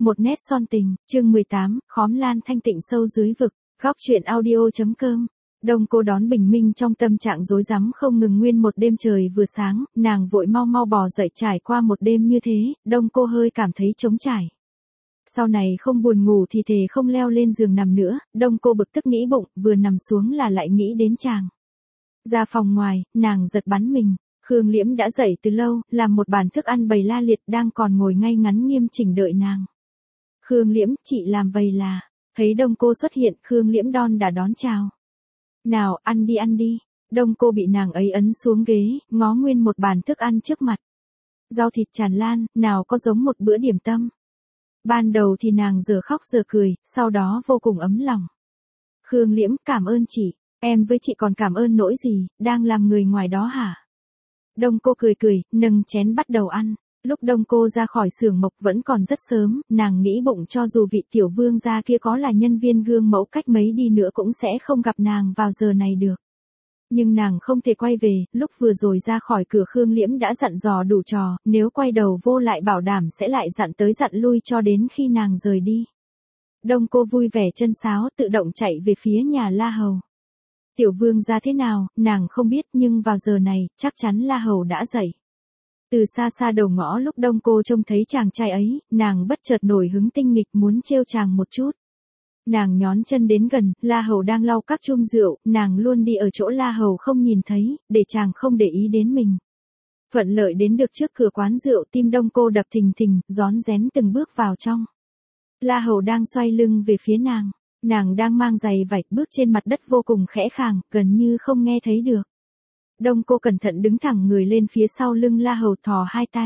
Một nét son tình, chương 18, khóm lan thanh tịnh sâu dưới vực, góc truyện audio.com. Đông Cô đón bình minh trong tâm trạng rối rắm không ngừng. Nguyên một đêm trời vừa sáng, nàng vội mau mau bò dậy. Trải qua một đêm như thế, Đông Cô hơi cảm thấy trống trải. Sau này không buồn ngủ thì thề không leo lên giường nằm nữa. Đông Cô bực tức nghĩ bụng, vừa nằm xuống là lại nghĩ đến chàng. Ra phòng ngoài, nàng giật bắn mình. Khương Liễm đã dậy từ lâu, làm một bàn thức ăn bày la liệt, đang còn ngồi ngay ngắn nghiêm chỉnh đợi nàng. Khương Liễm, chị làm vậy là. Thấy Đông Cô xuất hiện, Khương Liễm đã đón chào. Nào, ăn đi ăn đi. Đông Cô bị nàng ấy ấn xuống ghế, ngó nguyên một bàn thức ăn trước mặt. Rau thịt tràn lan, nào có giống một bữa điểm tâm. Ban đầu thì nàng giờ khóc giờ cười, sau đó vô cùng ấm lòng. Khương Liễm, cảm ơn chị, em với chị còn cảm ơn nỗi gì, đang làm người ngoài đó hả? Đông Cô cười, nâng chén bắt đầu ăn. Lúc Đông Cô ra khỏi xưởng mộc vẫn còn rất sớm, nàng nghĩ bụng cho dù vị tiểu vương gia kia có là nhân viên gương mẫu cách mấy đi nữa cũng sẽ không gặp nàng vào giờ này được. Nhưng nàng không thể quay về, lúc vừa rồi ra khỏi cửa Khương Liễm đã dặn dò đủ trò, nếu quay đầu vô lại bảo đảm sẽ lại dặn tới dặn lui cho đến khi nàng rời đi. Đông Cô vui vẻ chân sáo tự động chạy về phía nhà La Hầu. Tiểu vương gia thế nào, nàng không biết nhưng vào giờ này, chắc chắn La Hầu đã dậy. Từ xa xa đầu ngõ lúc Đông Cô trông thấy chàng trai ấy, nàng bất chợt nổi hứng tinh nghịch muốn trêu chàng một chút. Nàng nhón chân đến gần, La Hầu đang lau các chum rượu, nàng luôn đi ở chỗ La Hầu không nhìn thấy, để chàng không để ý đến mình. Thuận lợi đến được trước cửa quán rượu, tim Đông Cô đập thình thình, rón rén từng bước vào trong. La Hầu đang xoay lưng về phía nàng. Nàng đang mang giày vải bước trên mặt đất vô cùng khẽ khàng, gần như không nghe thấy được. Đông Cô cẩn thận đứng thẳng người lên phía sau lưng La Hầu thò hai tay.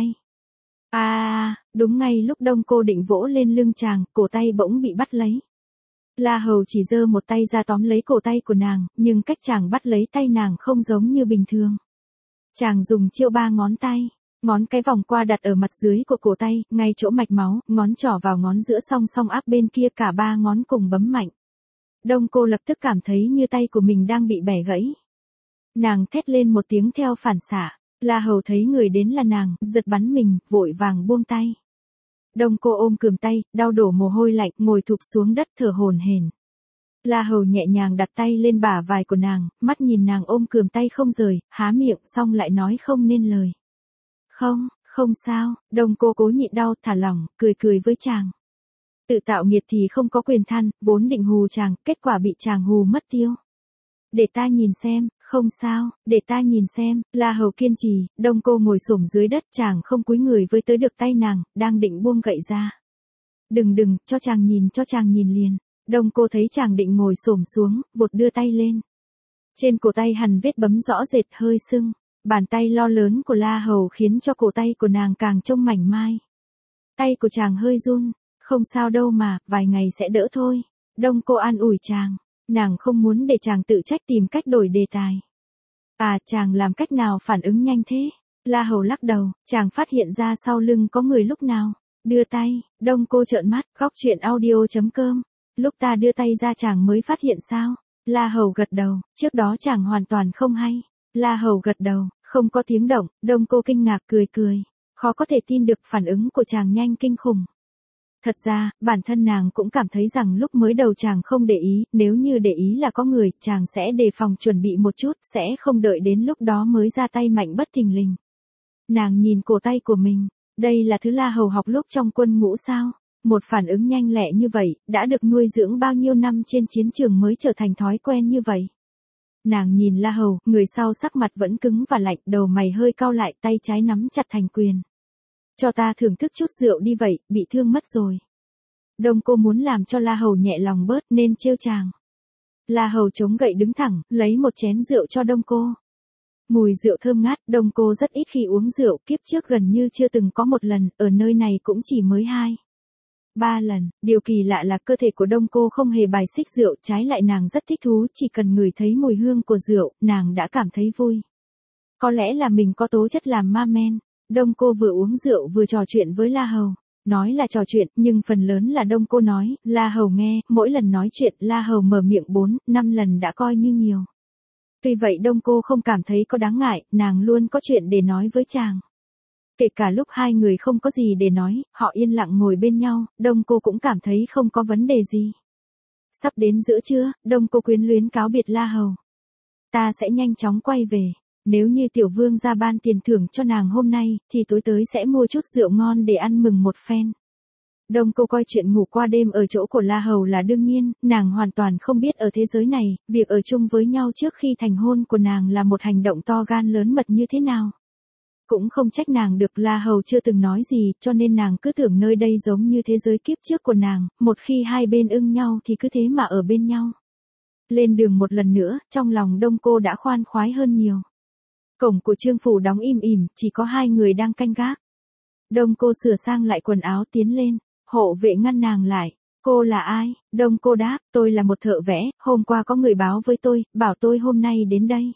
Đúng ngay lúc Đông Cô định vỗ lên lưng chàng, cổ tay bỗng bị bắt lấy. La Hầu chỉ giơ một tay ra tóm lấy cổ tay của nàng, nhưng cách chàng bắt lấy tay nàng không giống như bình thường. Chàng dùng chiêu 3 ngón tay. Ngón cái vòng qua đặt ở mặt dưới của cổ tay, ngay chỗ mạch máu, ngón trỏ vào ngón giữa song song áp bên kia, cả 3 ngón cùng bấm mạnh. Đông Cô lập tức cảm thấy như tay của mình đang bị bẻ gãy. Nàng thét lên một tiếng theo phản xạ. La Hầu thấy người đến là nàng, giật bắn mình, vội vàng buông tay. Đông Cô ôm cườm tay, đau đổ mồ hôi lạnh, ngồi thụp xuống đất thở hổn hển. La Hầu nhẹ nhàng đặt tay lên bả vai của nàng, mắt nhìn nàng ôm cườm tay không rời, há miệng xong lại nói không nên lời. Không sao, Đông Cô cố nhịn đau thả lỏng, cười với chàng. Tự tạo nghiệt thì không có quyền than, vốn định hù chàng, kết quả bị chàng hù mất tiêu. Để ta nhìn xem, không sao, để ta nhìn xem, La Hầu kiên trì. Đông Cô ngồi xổm dưới đất, chàng không cúi người với tới được tay nàng, đang định buông gậy ra. Đừng, cho chàng nhìn liền. Đông Cô thấy chàng định ngồi xổm xuống, vụt đưa tay lên. Trên cổ tay hằn vết bấm rõ rệt hơi sưng. Bàn tay lo lớn của La Hầu khiến cho cổ tay của nàng càng trông mảnh mai. Tay của chàng hơi run, không sao đâu mà, vài ngày sẽ đỡ thôi. Đông Cô an ủi chàng, nàng không muốn để chàng tự trách tìm cách đổi đề tài. Chàng làm cách nào phản ứng nhanh thế? La Hầu lắc đầu, chàng phát hiện ra sau lưng có người lúc nào. Đưa tay, Đông Cô trợn mắt, góc truyện audio.com. Lúc ta đưa tay ra chàng mới phát hiện sao? La Hầu gật đầu, trước đó chàng hoàn toàn không hay. La Hầu gật đầu, không có tiếng động. Đông Cô kinh ngạc cười. Khó có thể tin được phản ứng của chàng nhanh kinh khủng. Thật ra, bản thân nàng cũng cảm thấy rằng lúc mới đầu chàng không để ý, nếu như để ý là có người, chàng sẽ đề phòng chuẩn bị một chút, sẽ không đợi đến lúc đó mới ra tay mạnh bất thình lình. Nàng nhìn cổ tay của mình, đây là thứ La Hầu học lúc trong quân ngũ sao? Một phản ứng nhanh lẹ như vậy, đã được nuôi dưỡng bao nhiêu năm trên chiến trường mới trở thành thói quen như vậy. Nàng nhìn La Hầu, người sau sắc mặt vẫn cứng và lạnh, đầu mày hơi cau lại, tay trái nắm chặt thành quyền. Cho ta thưởng thức chút rượu đi vậy, bị thương mất rồi. Đông Cô muốn làm cho La Hầu nhẹ lòng bớt nên trêu chàng. La Hầu chống gậy đứng thẳng, lấy một chén rượu cho Đông Cô. Mùi rượu thơm ngát, Đông Cô rất ít khi uống rượu, kiếp trước gần như chưa từng có một lần, ở nơi này cũng chỉ mới 2-3 lần. Điều kỳ lạ là cơ thể của Đông Cô không hề bài xích rượu, trái lại nàng rất thích thú, chỉ cần ngửi thấy mùi hương của rượu, nàng đã cảm thấy vui. Có lẽ là mình có tố chất làm ma men. Đông Cô vừa uống rượu vừa trò chuyện với La Hầu. Nói là trò chuyện, nhưng phần lớn là Đông Cô nói, La Hầu nghe, mỗi lần nói chuyện, La Hầu mở miệng 4-5 lần đã coi như nhiều. Tuy vậy Đông Cô không cảm thấy có đáng ngại, nàng luôn có chuyện để nói với chàng. Kể cả lúc hai người không có gì để nói, họ yên lặng ngồi bên nhau, Đông Cô cũng cảm thấy không có vấn đề gì. Sắp đến giữa trưa, Đông Cô quyến luyến cáo biệt La Hầu. Ta sẽ nhanh chóng quay về. Nếu như tiểu vương gia ban tiền thưởng cho nàng hôm nay, thì tối tới sẽ mua chút rượu ngon để ăn mừng một phen. Đông Cô coi chuyện ngủ qua đêm ở chỗ của La Hầu là đương nhiên, nàng hoàn toàn không biết ở thế giới này, việc ở chung với nhau trước khi thành hôn của nàng là một hành động to gan lớn mật như thế nào. Cũng không trách nàng được, La Hầu chưa từng nói gì, cho nên nàng cứ tưởng nơi đây giống như thế giới kiếp trước của nàng, một khi hai bên ưng nhau thì cứ thế mà ở bên nhau. Lên đường một lần nữa, trong lòng Đông Cô đã khoan khoái hơn nhiều. Cổng của Trương phủ đóng im ỉm, chỉ có hai người đang canh gác. Đông Cô sửa sang lại quần áo tiến lên, hộ vệ ngăn nàng lại. Cô là ai? Đông Cô đáp, tôi là một thợ vẽ, hôm qua có người báo với tôi, bảo tôi hôm nay đến đây.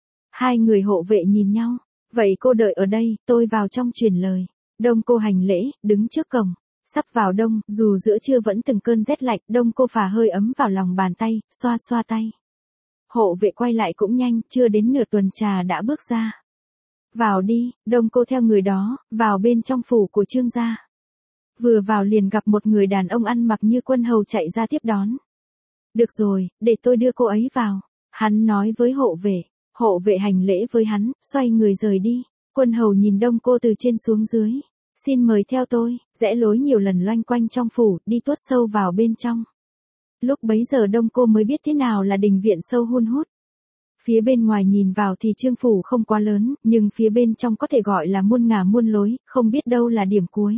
Hai người hộ vệ nhìn nhau, vậy cô đợi ở đây, tôi vào trong truyền lời. Đông Cô hành lễ, đứng trước cổng. Sắp vào đông, dù giữa trưa vẫn từng cơn rét lạnh, Đông Cô phả hơi ấm vào lòng bàn tay, xoa xoa tay. Hộ vệ quay lại cũng nhanh, chưa đến nửa tuần trà đã bước ra. Vào đi, Đông Cô theo người đó, vào bên trong phủ của Trương gia. Vừa vào liền gặp một người đàn ông ăn mặc như quân hầu chạy ra tiếp đón. Được rồi, để tôi đưa cô ấy vào. Hắn nói với hộ vệ hành lễ với hắn, xoay người rời đi. Quân hầu nhìn Đông Cô từ trên xuống dưới. Xin mời theo tôi, rẽ lối nhiều lần loanh quanh trong phủ, đi tuốt sâu vào bên trong. Lúc bấy giờ Đông Cô mới biết thế nào là đình viện sâu hun hút. Phía bên ngoài nhìn vào thì Trương phủ không quá lớn, nhưng phía bên trong có thể gọi là muôn ngả muôn lối, không biết đâu là điểm cuối.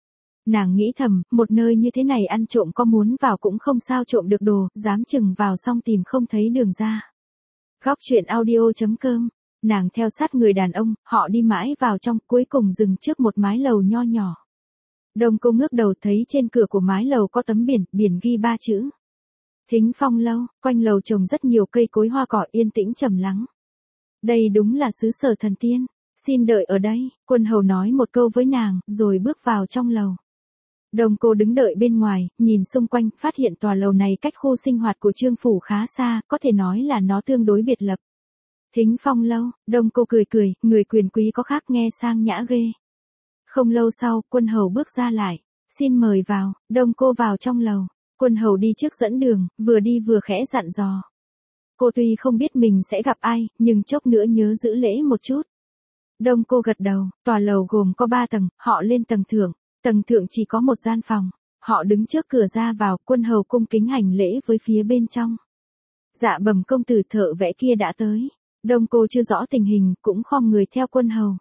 Nàng nghĩ thầm, một nơi như thế này ăn trộm có muốn vào cũng không sao trộm được đồ, dám chừng vào xong tìm không thấy đường ra. Góc truyện audio.com. Nàng theo sát người đàn ông, họ đi mãi vào trong, cuối cùng dừng trước một mái lầu nho nhỏ. Đông Cô ngước đầu thấy trên cửa của mái lầu có tấm biển ghi 3 chữ. Thính Phong lâu, quanh lầu trồng rất nhiều cây cối hoa cỏ yên tĩnh trầm lắng. Đây đúng là xứ sở thần tiên, xin đợi ở đây, quân hầu nói một câu với nàng, rồi bước vào trong lầu. Đông Cô đứng đợi bên ngoài, nhìn xung quanh, phát hiện tòa lầu này cách khu sinh hoạt của Trương phủ khá xa, có thể nói là nó tương đối biệt lập. Thính Phong lâu, Đông Cô cười, người quyền quý có khác nghe sang nhã ghê. Không lâu sau, quân hầu bước ra lại, xin mời vào, Đông Cô vào trong lầu. Quân hầu đi trước dẫn đường, vừa đi vừa khẽ dặn dò. Cô tuy không biết mình sẽ gặp ai, nhưng chốc nữa nhớ giữ lễ một chút. Đông Cô gật đầu, tòa lầu gồm có 3 tầng, họ lên tầng thượng chỉ có một gian phòng. Họ đứng trước cửa ra vào, quân hầu cung kính hành lễ với phía bên trong. Dạ bẩm công tử, thợ vẽ kia đã tới. Đông Cô chưa rõ tình hình, cũng khom người theo quân hầu.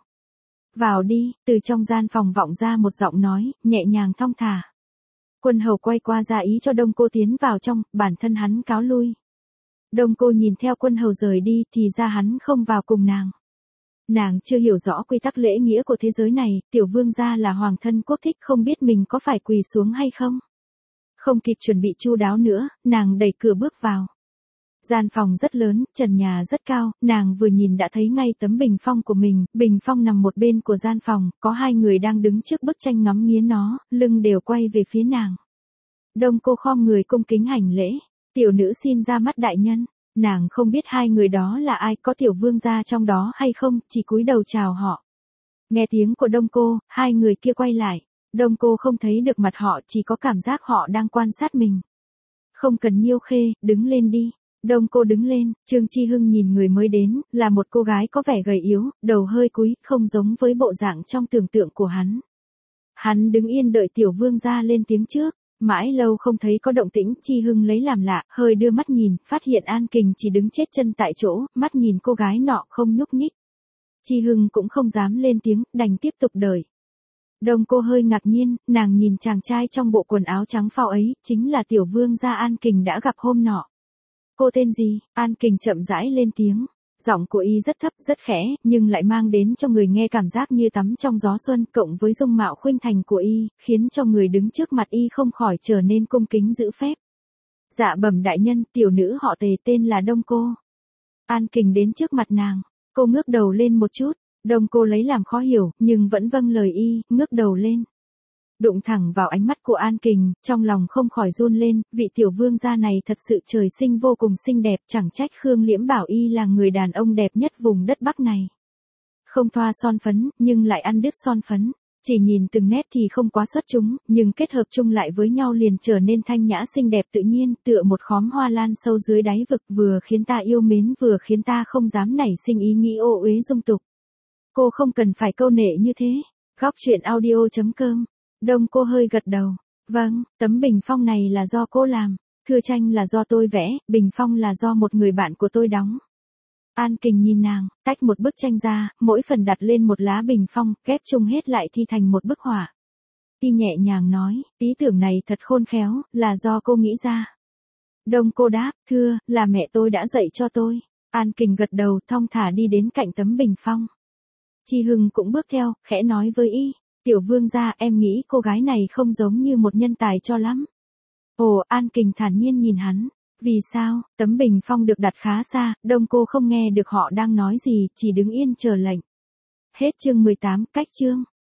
Vào đi, từ trong gian phòng vọng ra một giọng nói, nhẹ nhàng thong thả. Quân hầu quay qua ra ý cho Đông Cô tiến vào trong, bản thân hắn cáo lui. Đông Cô nhìn theo quân hầu rời đi thì ra hắn không vào cùng nàng. Nàng chưa hiểu rõ quy tắc lễ nghĩa của thế giới này, tiểu vương gia là hoàng thân quốc thích không biết mình có phải quỳ xuống hay không. Không kịp chuẩn bị chu đáo nữa, nàng đẩy cửa bước vào. Gian phòng rất lớn, trần nhà rất cao, nàng vừa nhìn đã thấy ngay tấm bình phong của mình, bình phong nằm một bên của gian phòng, có 2 người đang đứng trước bức tranh ngắm nghía nó, lưng đều quay về phía nàng. Đông Cô khom người cung kính hành lễ, tiểu nữ xin ra mắt đại nhân. Nàng không biết 2 người đó là ai, có tiểu vương gia trong đó hay không, chỉ cúi đầu chào họ. Nghe tiếng của Đông Cô, 2 người kia quay lại. Đông Cô không thấy được mặt họ, chỉ có cảm giác họ đang quan sát mình. Không cần nhiêu khê, đứng lên đi. Đông Cô đứng lên, Trương Chi Hưng nhìn người mới đến, là một cô gái có vẻ gầy yếu, đầu hơi cúi, không giống với bộ dạng trong tưởng tượng của hắn. Hắn đứng yên đợi tiểu vương gia lên tiếng trước. Mãi lâu không thấy có động tĩnh, Chi Hưng lấy làm lạ, hơi đưa mắt nhìn, phát hiện An Kình chỉ đứng chết chân tại chỗ, mắt nhìn cô gái nọ không nhúc nhích. Chi Hưng cũng không dám lên tiếng, đành tiếp tục đợi. Đông Cô hơi ngạc nhiên, nàng nhìn chàng trai trong bộ quần áo trắng phao ấy, chính là tiểu vương gia An Kình đã gặp hôm nọ. Cô tên gì? An Kình chậm rãi lên tiếng. Giọng của y rất thấp, rất khẽ, nhưng lại mang đến cho người nghe cảm giác như tắm trong gió xuân, cộng với dung mạo khuynh thành của y, khiến cho người đứng trước mặt y không khỏi trở nên cung kính giữ phép. Dạ bẩm đại nhân, tiểu nữ họ Tề tên là Đông Cô. An Kình đến trước mặt nàng, cô ngước đầu lên một chút, Đông Cô lấy làm khó hiểu, nhưng vẫn vâng lời y, ngước đầu lên. Đụng thẳng vào ánh mắt của An Kình, trong lòng không khỏi run lên, vị tiểu vương gia này thật sự trời sinh vô cùng xinh đẹp, chẳng trách Khương Liễm bảo y là người đàn ông đẹp nhất vùng đất Bắc này. Không thoa son phấn, nhưng lại ăn đứt son phấn. Chỉ nhìn từng nét thì không quá xuất chúng, nhưng kết hợp chung lại với nhau liền trở nên thanh nhã xinh đẹp tự nhiên, tựa một khóm hoa lan sâu dưới đáy vực, vừa khiến ta yêu mến vừa khiến ta không dám nảy sinh ý nghĩ ô uế dung tục. Cô không cần phải câu nệ như thế. Góc truyện audio.com. Đông cô hơi gật đầu. Vâng, tấm bình phong này là do cô làm. Thưa tranh là do tôi vẽ, bình phong là do một người bạn của tôi đóng. An Kình nhìn nàng, tách một bức tranh ra, mỗi phần đặt lên một lá bình phong, ghép chung hết lại thi thành một bức họa. Y nhẹ nhàng nói, ý tưởng này thật khôn khéo, là do cô nghĩ ra. Đông cô đáp, thưa, là mẹ tôi đã dạy cho tôi. An Kình gật đầu, thong thả đi đến cạnh tấm bình phong. Chi Hưng cũng bước theo, khẽ nói với y, tiểu vương gia, em nghĩ cô gái này không giống như một nhân tài cho lắm. Ồ, An Kình thản nhiên nhìn hắn. Vì sao? Tấm bình phong được đặt khá xa, Đông cô không nghe được họ đang nói gì, chỉ đứng yên chờ lệnh. Hết chương 18, cách chương.